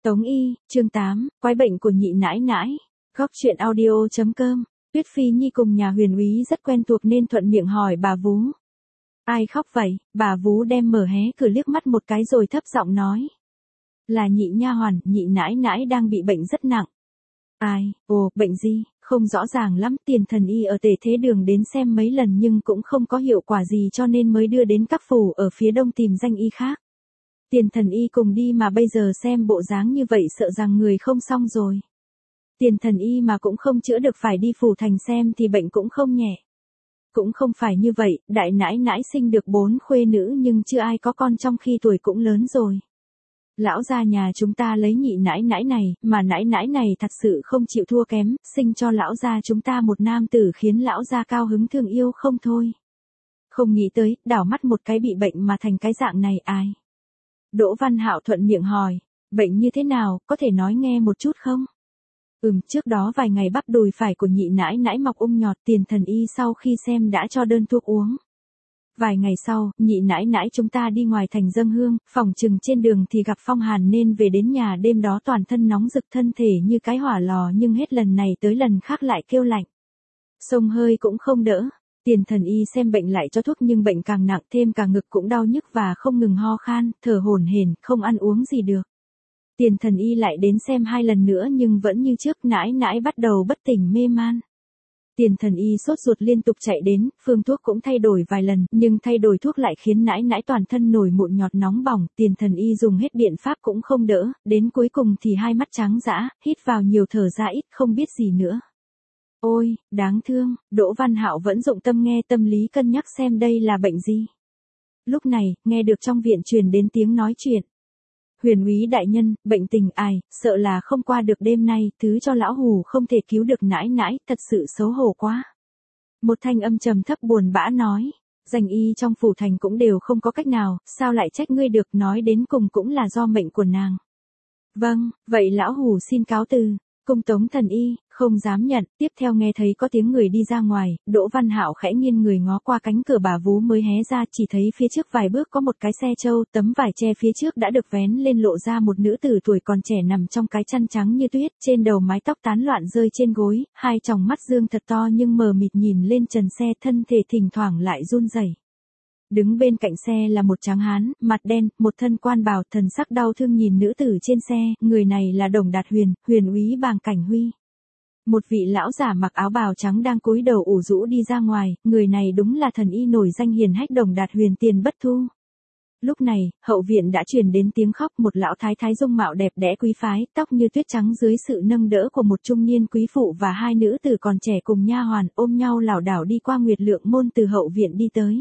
Tống Y, chương 8, quái bệnh của nhị nãi nãi. Góc truyện audio.com. Tuyết Phi Nhi cùng nhà Huyền Úy rất quen thuộc nên thuận miệng hỏi bà Vú. Ai khóc vậy? Bà Vú đem mở hé cửa liếc mắt một cái rồi thấp giọng nói. Là nhị nha hoàn, nhị nãi nãi đang bị bệnh rất nặng. Ai, bệnh gì? Không rõ ràng lắm, Tiền Thần Y ở Tề Thế Đường đến xem mấy lần nhưng cũng không có hiệu quả gì cho nên mới đưa đến các phủ ở phía đông tìm danh y khác. Tiền Thần Y cùng đi mà bây giờ xem bộ dáng như vậy sợ rằng người không xong rồi. Tiền Thần Y mà cũng không chữa được phải đi phủ thành xem thì bệnh cũng không nhẹ. Cũng không phải như vậy, đại nãi nãi sinh được 4 khuê nữ nhưng chưa ai có con trong khi tuổi cũng lớn rồi. Lão gia nhà chúng ta lấy nhị nãi nãi này, mà nãi nãi này thật sự không chịu thua kém, sinh cho lão gia chúng ta một nam tử khiến lão gia cao hứng thương yêu không thôi. Không nghĩ tới, đảo mắt một cái bị bệnh mà thành cái dạng này ai? Đỗ Văn Hạo thuận miệng hỏi, bệnh như thế nào, có thể nói nghe một chút không? Trước đó vài ngày bắp đùi phải của nhị nãi nãi mọc nhọt, Tiền Thần Y sau khi xem đã cho đơn thuốc uống. Vài ngày sau, nhị nãi nãi chúng ta đi ngoài thành dâng hương, phỏng chừng trên đường thì gặp phong hàn nên về đến nhà đêm đó toàn thân nóng rực thân thể như cái hỏa lò nhưng hết lần này tới lần khác lại kêu lạnh. Xông hơi cũng không đỡ. Tiền Thần Y xem bệnh lại cho thuốc nhưng bệnh càng nặng thêm cả ngực cũng đau nhức và không ngừng ho khan, thở hổn hển, không ăn uống gì được. Tiền Thần Y lại đến xem 2 lần nữa nhưng vẫn như trước, nãi nãi bắt đầu bất tỉnh mê man. Tiền Thần Y sốt ruột liên tục chạy đến, phương thuốc cũng thay đổi vài lần, nhưng thay đổi thuốc lại khiến nãi nãi toàn thân nổi mụn nhọt nóng bỏng, Tiền Thần Y dùng hết biện pháp cũng không đỡ, đến cuối cùng thì hai mắt trắng dã, hít vào nhiều thở ra ít, không biết gì nữa. Ôi, đáng thương, Đỗ Văn Hạo vẫn dụng tâm nghe tâm lý cân nhắc xem đây là bệnh gì. Lúc này, nghe được trong viện truyền đến tiếng nói chuyện. Huyền Úy đại nhân, bệnh tình ai, sợ là không qua được đêm nay, thứ cho lão hù không thể cứu được nãi nãi, thật sự xấu hổ quá. Một thanh âm trầm thấp buồn bã nói, danh y trong phủ thành cũng đều không có cách nào, sao lại trách ngươi được, nói đến cùng cũng là do mệnh của nàng. Vâng, vậy lão hù xin cáo từ. Cung Tống Thần Y, không dám nhận, tiếp theo nghe thấy có tiếng người đi ra ngoài, Đỗ Văn Hạo khẽ nghiêng người ngó qua cánh cửa bà Vú mới hé ra, chỉ thấy phía trước vài bước có một cái xe trâu, tấm vải che phía trước đã được vén lên lộ ra một nữ tử tuổi còn trẻ nằm trong cái chăn trắng như tuyết, trên đầu mái tóc tán loạn rơi trên gối, hai tròng mắt dương thật to nhưng mờ mịt nhìn lên trần xe, thân thể thỉnh thoảng lại run rẩy. Đứng bên cạnh xe là một tráng hán, mặt đen, một thân quan bào, thần sắc đau thương nhìn nữ tử trên xe, người này là Đồng Đạt Huyền, Huyền Úy Bàng Cảnh Huy. Một vị lão giả mặc áo bào trắng đang cúi đầu ủ rũ đi ra ngoài, người này đúng là thần y nổi danh hiền hách Đồng Đạt Huyền Tiền Bất Thu. Lúc này, hậu viện đã truyền đến tiếng khóc, một lão thái thái dung mạo đẹp đẽ quý phái, tóc như tuyết trắng dưới sự nâng đỡ của một trung niên quý phụ và hai nữ tử còn trẻ cùng nha hoàn ôm nhau lảo đảo đi qua Nguyệt Lượng môn từ hậu viện đi tới.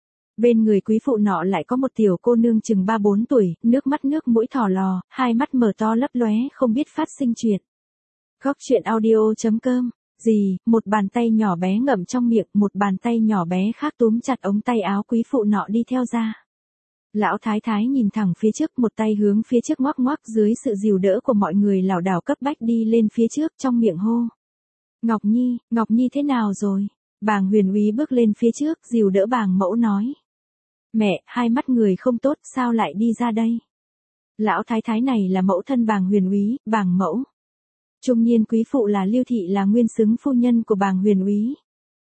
Bên người quý phụ nọ lại có một tiểu cô nương chừng 3-4 tuổi, nước mắt nước mũi thỏ lò, hai mắt mở to lấp lóe, không biết phát sinh chuyện. Góc truyện audio.com. Gì, một bàn tay nhỏ bé ngậm trong miệng, một bàn tay nhỏ bé khác túm chặt ống tay áo quý phụ nọ đi theo ra. Lão thái thái nhìn thẳng phía trước, một tay hướng phía trước ngoắc ngoắc, dưới sự dìu đỡ của mọi người lảo đảo cấp bách đi lên phía trước, trong miệng hô. Ngọc Nhi thế nào rồi? Bàng Huyền Úy bước lên phía trước, dìu đỡ Bàng mẫu nói. Mẹ, hai mắt người không tốt, sao lại đi ra đây? Lão thái thái này là mẫu thân Bàng Huyền Úy, Bàng mẫu. Trung niên quý phụ là Lưu Thị là nguyên xứng phu nhân của Bàng Huyền Úy.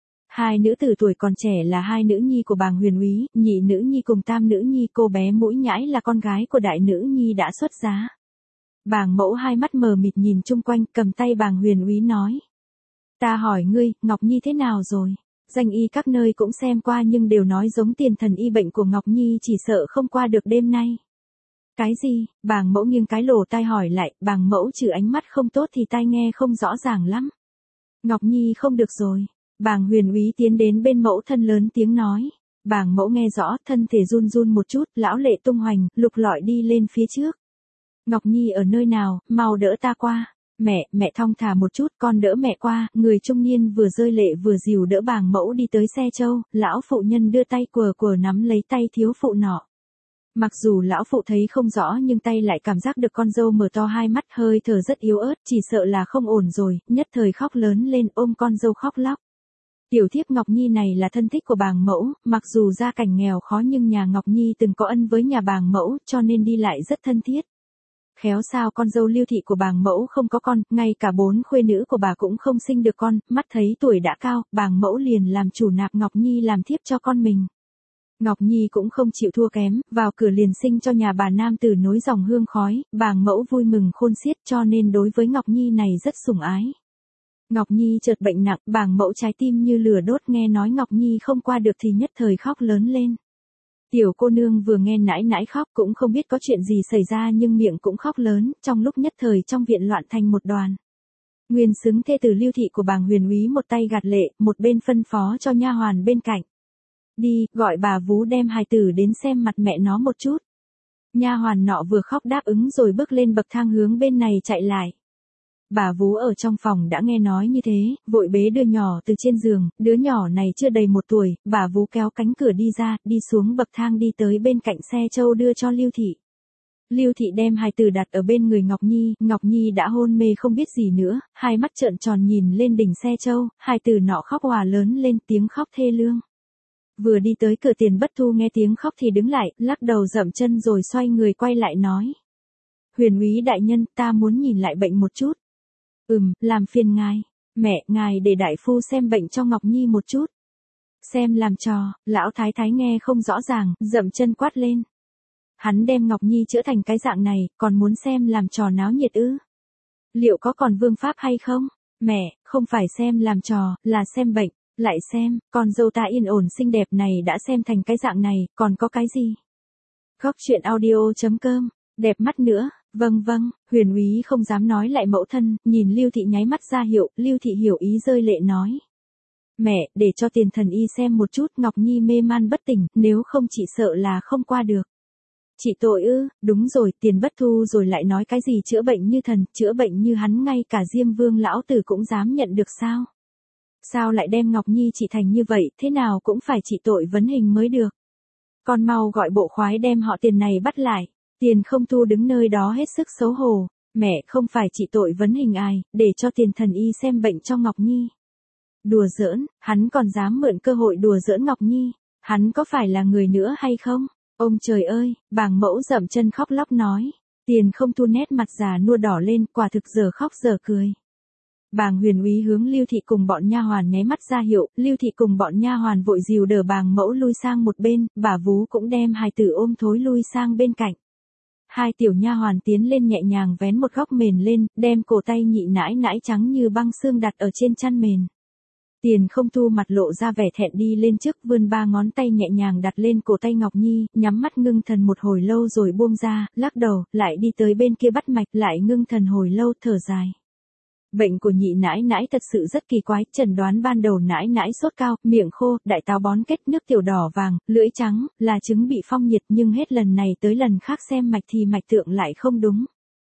Hai nữ tử tuổi còn trẻ là hai nữ nhi của Bàng Huyền Úy, nhị nữ nhi cùng tam nữ nhi, cô bé Mũi Nhãi là con gái của đại nữ nhi đã xuất giá. Bàng mẫu hai mắt mờ mịt nhìn chung quanh, cầm tay Bàng Huyền Úy nói. Ta hỏi ngươi, Ngọc Nhi thế nào rồi? Danh y các nơi cũng xem qua nhưng đều nói giống Tiền Thần Y, bệnh của Ngọc Nhi chỉ sợ không qua được đêm nay. Cái gì? Bàng mẫu nghiêng cái lỗ tai hỏi lại, Bàng mẫu trừ ánh mắt không tốt thì tai nghe không rõ ràng lắm. Ngọc Nhi không được rồi. Bàng Huyền Úy tiến đến bên mẫu thân lớn tiếng nói. Bàng mẫu nghe rõ, thân thể run run một chút, lão lệ tung hoành, lục lọi đi lên phía trước. Ngọc Nhi ở nơi nào, mau đỡ ta qua. Mẹ thong thả một chút, con đỡ mẹ qua. Người trung niên vừa rơi lệ vừa dìu đỡ Bàng mẫu đi tới xe trâu, lão phụ nhân đưa tay quờ nắm lấy tay thiếu phụ nọ. Mặc dù lão phụ thấy không rõ nhưng tay lại cảm giác được con dâu mở to hai mắt, hơi thở rất yếu ớt, chỉ sợ là không ổn rồi, nhất thời khóc lớn lên ôm con dâu khóc lóc. Tiểu thiếp Ngọc Nhi này là thân thích của Bàng mẫu, mặc dù gia cảnh nghèo khó nhưng nhà Ngọc Nhi từng có ân với nhà Bàng mẫu cho nên đi lại rất thân thiết. Khéo sao con dâu Lưu thị của bàng mẫu không có con, ngay cả 4 khuê nữ của bà cũng không sinh được con, mắt thấy tuổi đã cao, bàng mẫu liền làm chủ nạp Ngọc Nhi làm thiếp cho con mình. Ngọc Nhi cũng không chịu thua kém, vào cửa liền sinh cho nhà bà nam tử nối dòng hương khói, bàng mẫu vui mừng khôn xiết cho nên đối với Ngọc Nhi này rất sủng ái. Ngọc Nhi chợt bệnh nặng, bàng mẫu trái tim như lửa đốt nghe nói Ngọc Nhi không qua được thì nhất thời khóc lớn lên. Tiểu cô nương vừa nghe nãi nãi khóc cũng không biết có chuyện gì xảy ra nhưng miệng cũng khóc lớn, trong lúc nhất thời trong viện loạn thành một đoàn. Nguyên xứng thê tử Lưu thị của bàng Huyền Úy một tay gạt lệ, một bên phân phó cho nha hoàn bên cạnh. Đi, gọi bà vú đem hài tử đến xem mặt mẹ nó một chút. Nha hoàn nọ vừa khóc đáp ứng rồi bước lên bậc thang hướng bên này chạy lại. Bà vú ở trong phòng đã nghe nói như thế, vội bế đứa nhỏ từ trên giường, đứa nhỏ này chưa đầy 1 tuổi, bà vú kéo cánh cửa đi ra, đi xuống bậc thang đi tới bên cạnh xe trâu đưa cho Lưu thị. Lưu thị đem hài tử đặt ở bên người Ngọc Nhi đã hôn mê không biết gì nữa, hai mắt trợn tròn nhìn lên đỉnh xe trâu, hài tử nọ khóc òa lớn lên tiếng khóc thê lương. Vừa đi tới cửa Tiền Bất Thu nghe tiếng khóc thì đứng lại, lắc đầu dậm chân rồi xoay người quay lại nói. Huyền Úy đại nhân, ta muốn nhìn lại bệnh một chút. Làm phiền ngài. Mẹ, ngài để đại phu xem bệnh cho Ngọc Nhi một chút. Xem làm trò, lão thái thái nghe không rõ ràng, dậm chân quát lên. Hắn đem Ngọc Nhi chữa thành cái dạng này, còn muốn xem làm trò náo nhiệt ư? Liệu có còn vương pháp hay không? Mẹ, không phải xem làm trò, là xem bệnh. Lại xem, con dâu ta yên ổn xinh đẹp này đã xem thành cái dạng này, còn có cái gì? Góc truyện audio.com, đẹp mắt nữa, vâng, Huyền Úy không dám nói lại mẫu thân, nhìn Lưu thị nháy mắt ra hiệu, Lưu thị hiểu ý rơi lệ nói. Mẹ, để cho Tiền thần y xem một chút, Ngọc Nhi mê man bất tỉnh, nếu không chị sợ là không qua được. Chị tội ư, đúng rồi, Tiền Bất Thu rồi lại nói cái gì chữa bệnh như thần, chữa bệnh như hắn ngay cả Diêm Vương lão tử cũng dám nhận được sao? Sao lại đem Ngọc Nhi trị thành như vậy, thế nào cũng phải trị tội vấn hình mới được. Con mau gọi bộ khoái đem họ Tiền này bắt lại. Tiền Không Thu đứng nơi đó hết sức xấu hổ. Mẹ, không phải trị tội vấn hình ai, để cho Tiền thần y xem bệnh cho Ngọc Nhi. Đùa giỡn, hắn còn dám mượn cơ hội đùa giỡn Ngọc Nhi. Hắn có phải là người nữa hay không? Ông trời ơi, bàng mẫu dậm chân khóc lóc nói. Tiền Không Thu nét mặt già nua đỏ lên, quả thực giờ khóc giờ cười. Bàng Huyền Úy hướng Lưu thị cùng bọn nha hoàn nháy mắt ra hiệu, Lưu thị cùng bọn nha hoàn vội dìu đỡ bàng mẫu lui sang một bên, bà vú cũng đem hài tử ôm thối lui sang bên cạnh. Hai tiểu nha hoàn tiến lên nhẹ nhàng vén một góc mền lên, đem cổ tay nhị nãi nãi trắng như băng xương đặt ở trên chăn mền. Tiền Không Thu mặt lộ ra vẻ thẹn đi lên trước, vươn 3 ngón tay nhẹ nhàng đặt lên cổ tay Ngọc Nhi, nhắm mắt ngưng thần một hồi lâu rồi buông ra, lắc đầu, lại đi tới bên kia bắt mạch, lại ngưng thần hồi lâu thở dài. Bệnh của nhị nãi nãi thật sự rất kỳ quái, chẩn đoán ban đầu nãi nãi sốt cao, miệng khô, đại táo bón kết, nước tiểu đỏ vàng, lưỡi trắng, là chứng bị phong nhiệt, nhưng hết lần này tới lần khác xem mạch thì mạch tượng lại không đúng.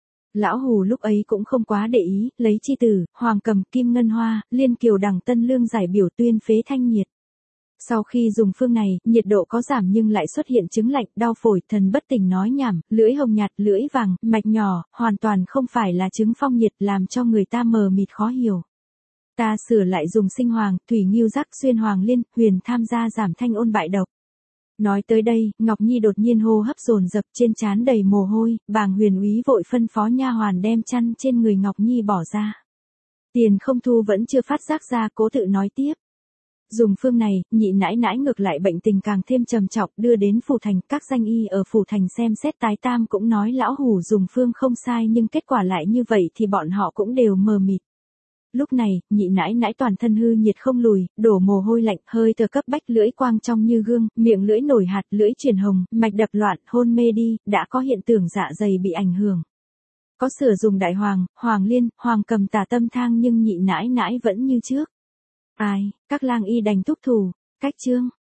Lão Hù lúc ấy cũng không quá để ý, lấy chi tử, hoàng cầm, kim ngân hoa, liên kiều đằng tân lương giải biểu tuyên phế thanh nhiệt. Sau khi dùng phương này, nhiệt độ có giảm nhưng lại xuất hiện chứng lạnh, đau phổi, thần bất tỉnh nói nhảm, lưỡi hồng nhạt, lưỡi vàng, mạch nhỏ, hoàn toàn không phải là chứng phong nhiệt làm cho người ta mờ mịt khó hiểu. Ta sửa lại dùng sinh hoàng, thủy nghiêu giác, xuyên hoàng liên, huyền tham gia giảm thanh ôn bại độc. Nói tới đây, Ngọc Nhi đột nhiên hô hấp dồn dập trên trán đầy mồ hôi, bàng Huyền Úy vội phân phó nha hoàn đem chăn trên người Ngọc Nhi bỏ ra. Tiền Không Thu vẫn chưa phát giác ra, cố tự nói tiếp. Dùng phương này, nhị nãi nãi ngược lại bệnh tình càng thêm trầm trọng, đưa đến phủ thành, các danh y ở phủ thành xem xét tái tam cũng nói lão Hủ dùng phương không sai nhưng kết quả lại như vậy thì bọn họ cũng đều mờ mịt. Lúc này, nhị nãi nãi toàn thân hư nhiệt không lùi, đổ mồ hôi lạnh, hơi thở cấp bách, lưỡi quang trong như gương, miệng lưỡi nổi hạt, lưỡi chuyển hồng, mạch đập loạn, hôn mê đi, đã có hiện tượng dạ dày bị ảnh hưởng. Có sửa dùng đại hoàng, hoàng liên, hoàng cầm tả tâm thang nhưng nhị nãi nãi vẫn như trước. Ai, các lang y đành thúc thủ, cách chương.